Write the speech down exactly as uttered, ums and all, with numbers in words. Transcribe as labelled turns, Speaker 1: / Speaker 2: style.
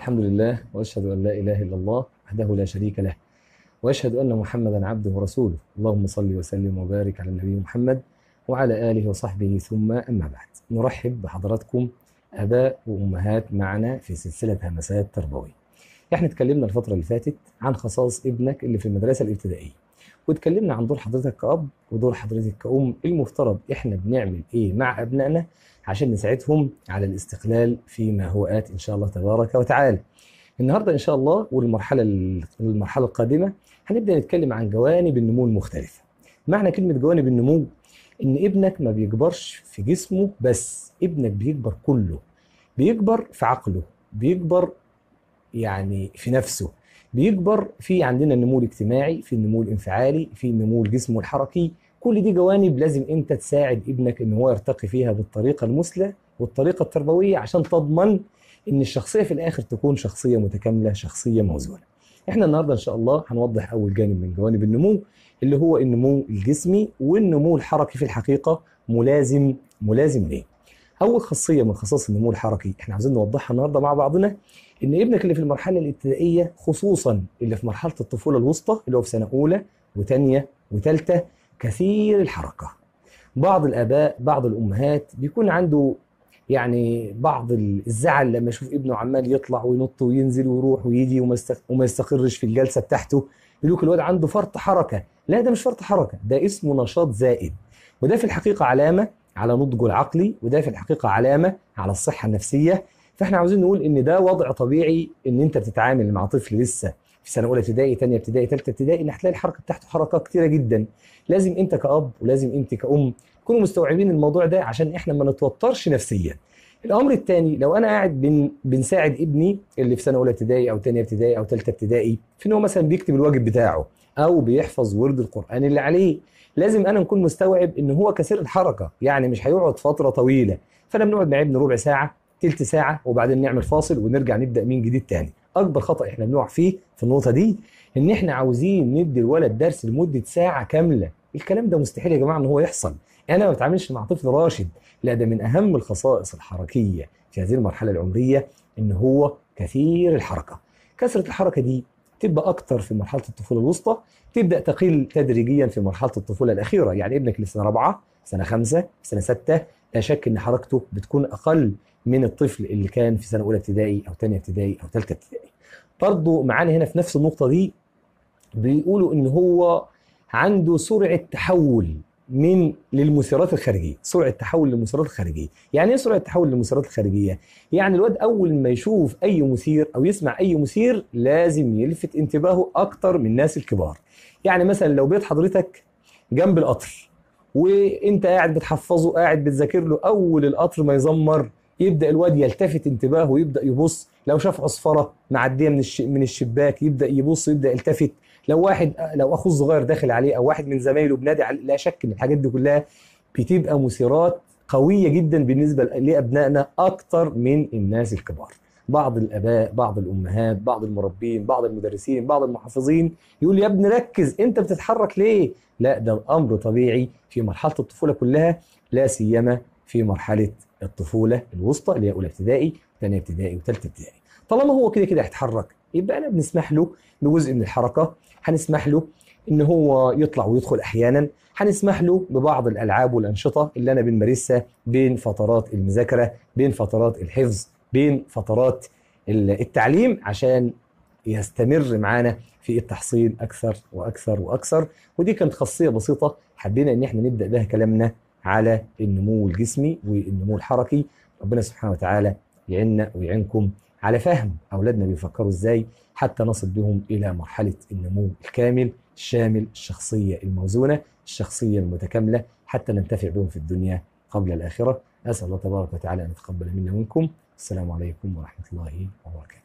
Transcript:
Speaker 1: الحمد لله وأشهد أن لا إله إلا الله وحده لا شريك له، وأشهد أن محمدا عبده ورسوله. اللهم صل وسلم وبارك على النبي محمد وعلى آله وصحبه، ثم أما بعد. نرحب بحضراتكم آباء وأمهات معنا في سلسلة همسات تربوية. احنا اتكلمنا الفترة اللي فاتت عن خصائص ابنك اللي في المدرسة الابتدائية، واتكلمنا عن دور حضرتك كأب ودور حضرتك كأم. المفترض احنا بنعمل ايه مع أبنائنا عشان نساعدهم على الاستقلال فيما هو آت إن شاء الله تبارك وتعالى. النهارده إن شاء الله والمرحلة المرحلة القادمة هنبدأ نتكلم عن جوانب النمو المختلفة. معنى كلمة جوانب النمو إن ابنك ما بيكبرش في جسمه بس، ابنك بيكبر كله، بيكبر في عقله، بيكبر يعني في نفسه، بيكبر في عندنا النمو الاجتماعي، في النمو الانفعالي، في النمو الجسمي والحركي. كل دي جوانب لازم انت تساعد ابنك ان هو يرتقي فيها بالطريقة المثلى والطريقة التربوية عشان تضمن ان الشخصية في الاخر تكون شخصية متكاملة، شخصية موزونة. احنا النهاردة ان شاء الله هنوضح اول جانب من جوانب النمو اللي هو النمو الجسمي، والنمو الحركي في الحقيقة ملازم ملازم ليه. اول خاصية من خصائص النمو الحركي احنا عاوزين نوضحها النهاردة مع بعضنا، ان ابنك اللي في المرحلة الابتدائية، خصوصا اللي في مرحلة الطفولة الوسطى اللي هو في سنة اولى وثانية وثالثة، كثير الحركة. بعض الآباء بعض الأمهات بيكون عنده يعني بعض الزعل لما يشوف ابنه عمال يطلع وينط وينزل ويروح ويجي وما يستق- وما يستقرش في الجلسة بتاعته، يقول لك الواد عنده فرط حركة. لا، ده مش فرط حركة، ده اسمه نشاط زائد، وده في الحقيقة علامة على نضجه العقلي، وده في الحقيقة علامة على الصحة النفسية. فاحنا عاوزين نقول ان ده وضع طبيعي، ان انت بتتعامل مع طفل لسه في سنة أولى ابتدائي، ثانية ابتدائي، ثالثة ابتدائي، ان هتلاقي الحركة بتاعته حركات كتيرة جدا. لازم انت كأب ولازم انت كأم تكونوا مستوعبين الموضوع ده عشان احنا ما نتوترش نفسيا. الامر الثاني، لو انا قاعد بن بنساعد ابني اللي في سنه اولى ابتدائي او ثانيه ابتدائي او ثالثه ابتدائي في ان هو مثلا بيكتب الواجب بتاعه او بيحفظ ورد القران اللي عليه، لازم انا نكون مستوعب ان هو كثير الحركه، يعني مش هيقعد فتره طويله. فانا بنقعد مع ابني ربع ساعه، تلت ساعه، وبعدين نعمل فاصل ونرجع نبدا من جديد تاني. اكبر خطا احنا بنقع فيه في النقطه دي ان احنا عاوزين ندي الولد درس لمده ساعه كامله. الكلام ده مستحيل يا جماعه ان هو يحصل. انا ما بتعاملش مع طفل راشد، لا، ده من اهم الخصائص الحركيه في هذه المرحله العمريه ان هو كثير الحركه. كثره الحركه دي تبقى اكتر في مرحله الطفوله الوسطى، تبدا تقل تدريجيا في مرحله الطفوله الاخيره. يعني ابنك اللي في سنه رابعه، سنه خمسه، سنه سته، لا شك ان حركته بتكون اقل من الطفل اللي كان في سنه اولى ابتدائي او ثانيه ابتدائي او ثالثه ابتدائي. برضه معانا هنا في نفس النقطه دي بيقولوا ان هو عنده سرعه تحول من للمثيرات الخارجيه، سرعه تحول للمثيرات الخارجيه. يعني ايه سرعه تحول للمثيرات الخارجيه؟ يعني الواد اول ما يشوف اي مثير او يسمع اي مثير لازم يلفت انتباهه اكتر من الناس الكبار. يعني مثلا لو بيت حضرتك جنب القطر وانت قاعد بتحفظه، قاعد بتذاكر له، اول القطر ما يزمر يبدا الواد يلتفت انتباهه ويبدا يبص. لو شاف عصفره معديه من الش... من الشباك يبدا يبص، يبدا يلتفت. لو واحد لو اخوه الصغير داخل عليه او واحد من زمايله بنادي عليه، لا شك ان الحاجات دي كلها بتبقى مثيرات قويه جدا بالنسبه لابنائنا اكتر من الناس الكبار. بعض الاباء بعض الامهات بعض المربين بعض المدرسين بعض المحافظين يقول يا ابني ركز، انت بتتحرك ليه؟ لا، ده امر طبيعي في مرحله الطفوله كلها، لا سيما في مرحله الطفوله الوسطى اللي هي اولى ابتدائي، ثانيه ابتدائي، وثالثه ابتدائي. طالما هو كده كده هيتحرك، يبقى انا بنسمح له بجزء من الحركه، هنسمح له ان هو يطلع ويدخل احيانا، هنسمح له ببعض الالعاب والانشطه اللي انا بنمارسها بين فترات المذاكره، بين فترات الحفظ، بين فترات التعليم، عشان يستمر معانا في التحصيل اكثر واكثر واكثر. ودي كانت خاصيه بسيطه حبينا ان احنا نبدا بها كلامنا على النمو الجسمي والنمو الحركي. ربنا سبحانه وتعالى يعيننا ويعينكم على فهم اولادنا بيفكروا ازاي، حتى نصل بهم الى مرحله النمو الكامل الشامل، الشخصيه الموزونه، الشخصيه المتكامله، حتى ننتفع بهم في الدنيا قبل الاخره. اسال الله تبارك وتعالى ان يتقبل منا ومنكم. السلام عليكم ورحمه الله وبركاته.